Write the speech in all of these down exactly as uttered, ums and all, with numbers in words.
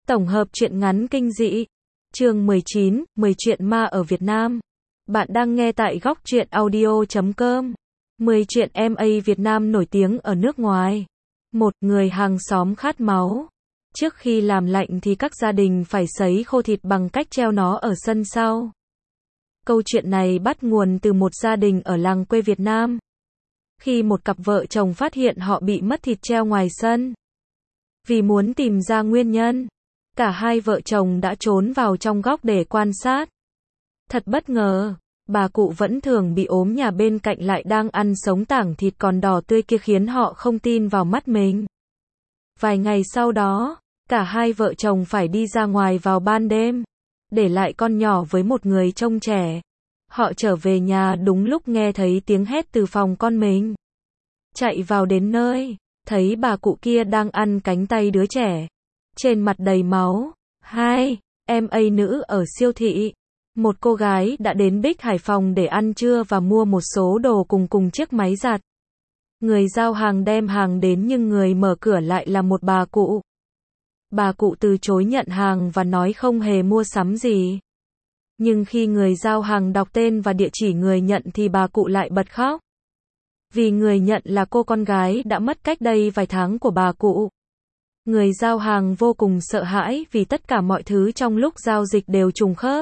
Tổng hợp truyện ngắn kinh dị. Chương mười chín, mười chuyện ma ở Việt Nam. Bạn đang nghe tại góc truyện audio chấm com. mười chuyện em a Việt Nam nổi tiếng ở nước ngoài. Một người hàng xóm khát máu. Trước khi làm lạnh thì các gia đình phải sấy khô thịt bằng cách treo nó ở sân sau. Câu chuyện này bắt nguồn từ một gia đình ở làng quê Việt Nam. Khi một cặp vợ chồng phát hiện họ bị mất thịt treo ngoài sân. Vì muốn tìm ra nguyên nhân, cả hai vợ chồng đã trốn vào trong góc để quan sát. Thật bất ngờ, bà cụ vẫn thường bị ốm nhà bên cạnh lại đang ăn sống tảng thịt còn đỏ tươi kia khiến họ không tin vào mắt mình. Vài ngày sau đó, cả hai vợ chồng phải đi ra ngoài vào ban đêm, để lại con nhỏ với một người trông trẻ. Họ trở về nhà đúng lúc nghe thấy tiếng hét từ phòng con mình. Chạy vào đến nơi, thấy bà cụ kia đang ăn cánh tay đứa trẻ. Trên mặt đầy máu. Hai, em a nữ ở siêu thị. Một cô gái đã đến Bích Hải Phòng để ăn trưa và mua một số đồ cùng cùng chiếc máy giặt. Người giao hàng đem hàng đến nhưng người mở cửa lại là một bà cụ. Bà cụ từ chối nhận hàng và nói không hề mua sắm gì. Nhưng khi người giao hàng đọc tên và địa chỉ người nhận thì bà cụ lại bật khóc. Vì người nhận là cô con gái đã mất cách đây vài tháng của bà cụ. Người giao hàng vô cùng sợ hãi vì tất cả mọi thứ trong lúc giao dịch đều trùng khớp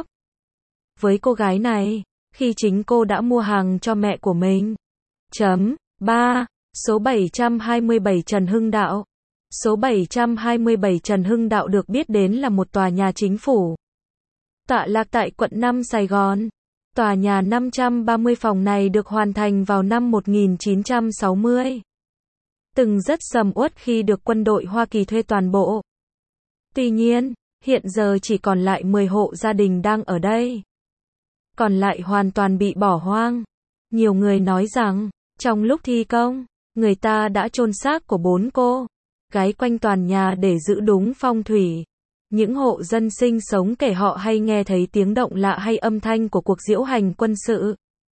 với cô gái này, khi chính cô đã mua hàng cho mẹ của mình. Chấm ba. Số bảy trăm hai mươi bảy Trần Hưng Đạo. Số bảy trăm hai mươi bảy Trần Hưng Đạo được biết đến là một tòa nhà chính phủ tọa lạc tại quận năm Sài Gòn. Tòa nhà năm trăm ba mươi phòng này được hoàn thành vào năm một nghìn chín trăm sáu mươi. Từng rất sầm uất khi được quân đội Hoa Kỳ thuê toàn bộ. Tuy nhiên, hiện giờ chỉ còn lại mười hộ gia đình đang ở đây. Còn lại hoàn toàn bị bỏ hoang. Nhiều người nói rằng, trong lúc thi công, người ta đã chôn xác của bốn cô gái quanh toàn nhà để giữ đúng phong thủy. Những hộ dân sinh sống kể họ hay nghe thấy tiếng động lạ hay âm thanh của cuộc diễu hành quân sự.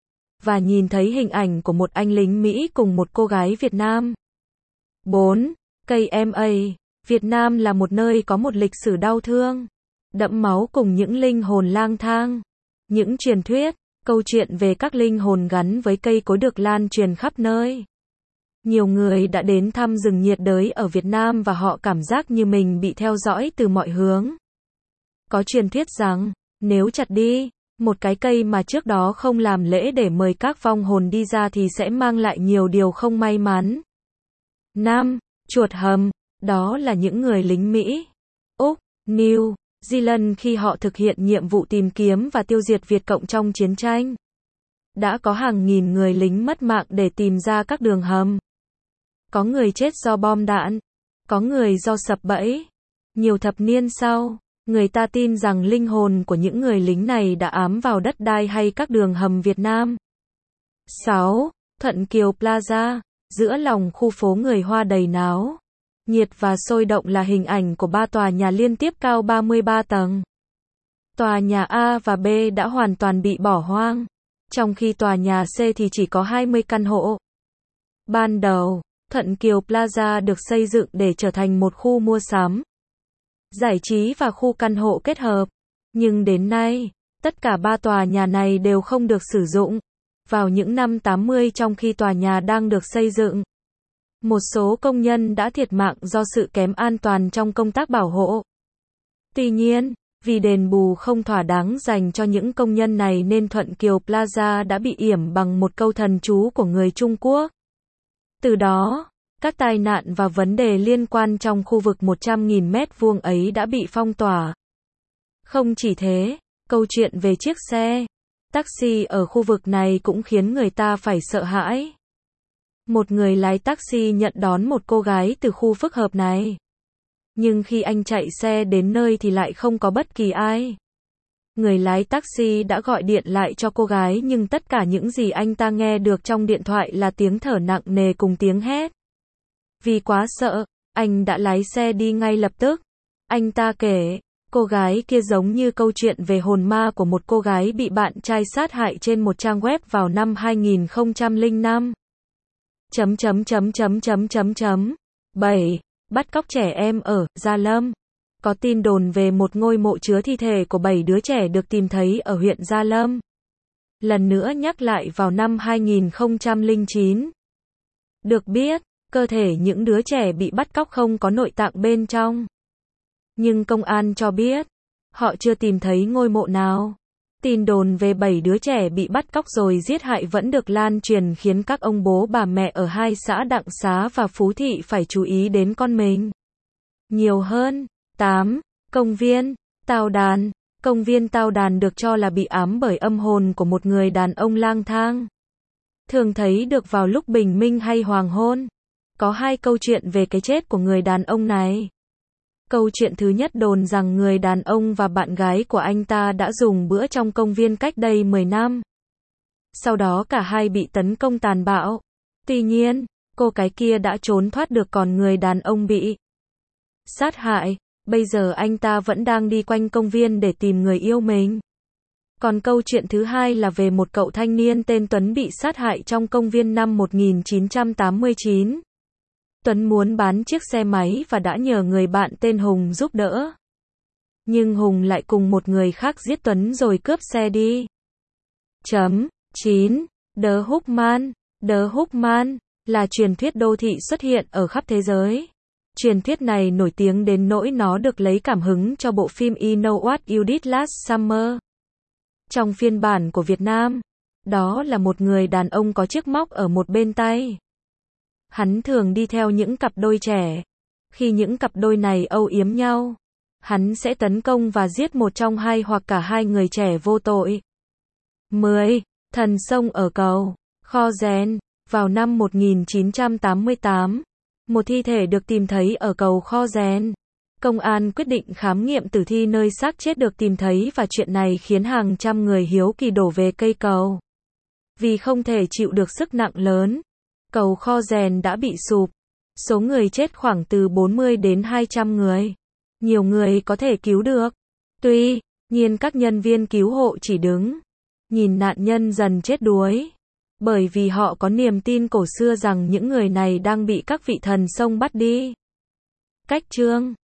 Và nhìn thấy hình ảnh của một anh lính Mỹ cùng một cô gái Việt Nam. bốn. Cây em a. Việt Nam là một nơi có một lịch sử đau thương, đẫm máu cùng những linh hồn lang thang. Những truyền thuyết, câu chuyện về các linh hồn gắn với cây cối được lan truyền khắp nơi. Nhiều người đã đến thăm rừng nhiệt đới ở Việt Nam và họ cảm giác như mình bị theo dõi từ mọi hướng. Có truyền thuyết rằng, nếu chặt đi một cái cây mà trước đó không làm lễ để mời các vong hồn đi ra thì sẽ mang lại nhiều điều không may mắn. năm. Chuột hầm. Đó là những người lính Mỹ, Úc, New Zealand khi họ thực hiện nhiệm vụ tìm kiếm và tiêu diệt Việt Cộng trong chiến tranh. Đã có hàng nghìn người lính mất mạng để tìm ra các đường hầm. Có người chết do bom đạn, có người do sập bẫy. Nhiều thập niên sau, người ta tin rằng linh hồn của những người lính này đã ám vào đất đai hay các đường hầm Việt Nam. sáu. Thuận Kiều Plaza. Giữa lòng khu phố người Hoa đầy náo nhiệt và sôi động là hình ảnh của ba tòa nhà liên tiếp cao ba mươi ba tầng. Tòa nhà A và B đã hoàn toàn bị bỏ hoang, trong khi tòa nhà C thì chỉ có hai mươi căn hộ. Ban đầu, Thuận Kiều Plaza được xây dựng để trở thành một khu mua sắm, giải trí và khu căn hộ kết hợp. Nhưng đến nay, tất cả ba tòa nhà này đều không được sử dụng. Vào những năm tám mươi trong khi tòa nhà đang được xây dựng, một số công nhân đã thiệt mạng do sự kém an toàn trong công tác bảo hộ. Tuy nhiên, vì đền bù không thỏa đáng dành cho những công nhân này nên Thuận Kiều Plaza đã bị yểm bằng một câu thần chú của người Trung Quốc. Từ đó, các tai nạn và vấn đề liên quan trong khu vực một trăm nghìn mét vuông ấy đã bị phong tỏa. Không chỉ thế, câu chuyện về chiếc xe taxi ở khu vực này cũng khiến người ta phải sợ hãi. Một người lái taxi nhận đón một cô gái từ khu phức hợp này. Nhưng khi anh chạy xe đến nơi thì lại không có bất kỳ ai. Người lái taxi đã gọi điện lại cho cô gái nhưng tất cả những gì anh ta nghe được trong điện thoại là tiếng thở nặng nề cùng tiếng hét. Vì quá sợ, anh đã lái xe đi ngay lập tức. Anh ta kể, cô gái kia giống như câu chuyện về hồn ma của một cô gái bị bạn trai sát hại trên một trang web vào năm hai nghìn không trăm lẻ năm. Chấm chấm chấm chấm chấm chấm chấm. bảy. Bắt cóc trẻ em ở Gia Lâm. có tin đồn về một ngôi mộ chứa thi thể của bảy đứa trẻ được tìm thấy ở huyện Gia Lâm. Lần nữa nhắc lại vào năm hai nghìn không trăm lẻ chín. Được biết, cơ thể những đứa trẻ bị bắt cóc không có nội tạng bên trong. Nhưng công an cho biết, họ chưa tìm thấy ngôi mộ nào. Tin đồn về bảy đứa trẻ bị bắt cóc rồi giết hại vẫn được lan truyền khiến các ông bố bà mẹ ở hai xã Đặng Xá và Phú Thị phải chú ý đến con mình. Nhiều hơn. tám. Công viên Tào Đàn. Công viên Tào Đàn được cho là bị ám bởi âm hồn của một người đàn ông lang thang. Thường thấy được vào lúc bình minh hay hoàng hôn. Có hai câu chuyện về cái chết của người đàn ông này. Câu chuyện thứ nhất đồn rằng người đàn ông và bạn gái của anh ta đã dùng bữa trong công viên cách đây mười năm. Sau đó cả hai bị tấn công tàn bạo. Tuy nhiên, cô cái kia đã trốn thoát được còn người đàn ông bị sát hại. Bây giờ anh ta vẫn đang đi quanh công viên để tìm người yêu mình. Còn câu chuyện thứ hai là về một cậu thanh niên tên Tuấn bị sát hại trong công viên năm một nghìn chín trăm tám mươi chín. Tuấn muốn bán chiếc xe máy và đã nhờ người bạn tên Hùng giúp đỡ. Nhưng Hùng lại cùng một người khác giết Tuấn rồi cướp xe đi. Chấm. chín. The Hookman. The Hookman là truyền thuyết đô thị xuất hiện ở khắp thế giới. Truyền thuyết này nổi tiếng đến nỗi nó được lấy cảm hứng cho bộ phim You Know What You Did Last Summer. Trong phiên bản của Việt Nam, đó là một người đàn ông có chiếc móc ở một bên tay. Hắn thường đi theo những cặp đôi trẻ. Khi những cặp đôi này âu yếm nhau, hắn sẽ tấn công và giết một trong hai hoặc cả hai người trẻ vô tội. mười. Thần sông ở cầu Kho Gen. Vào năm một nghìn chín trăm tám mươi tám, một thi thể được tìm thấy ở cầu Kho Gen. Công an quyết định khám nghiệm tử thi nơi xác chết được tìm thấy và chuyện này khiến hàng trăm người hiếu kỳ đổ về cây cầu. Vì không thể chịu được sức nặng lớn, cầu Kho Gen đã bị sụp. Số người chết khoảng từ bốn mươi đến hai trăm người. Nhiều người có thể cứu được. Tuy nhiên các nhân viên cứu hộ chỉ đứng nhìn nạn nhân dần chết đuối. Bởi vì họ có niềm tin cổ xưa rằng những người này đang bị các vị thần sông bắt đi. Cách chương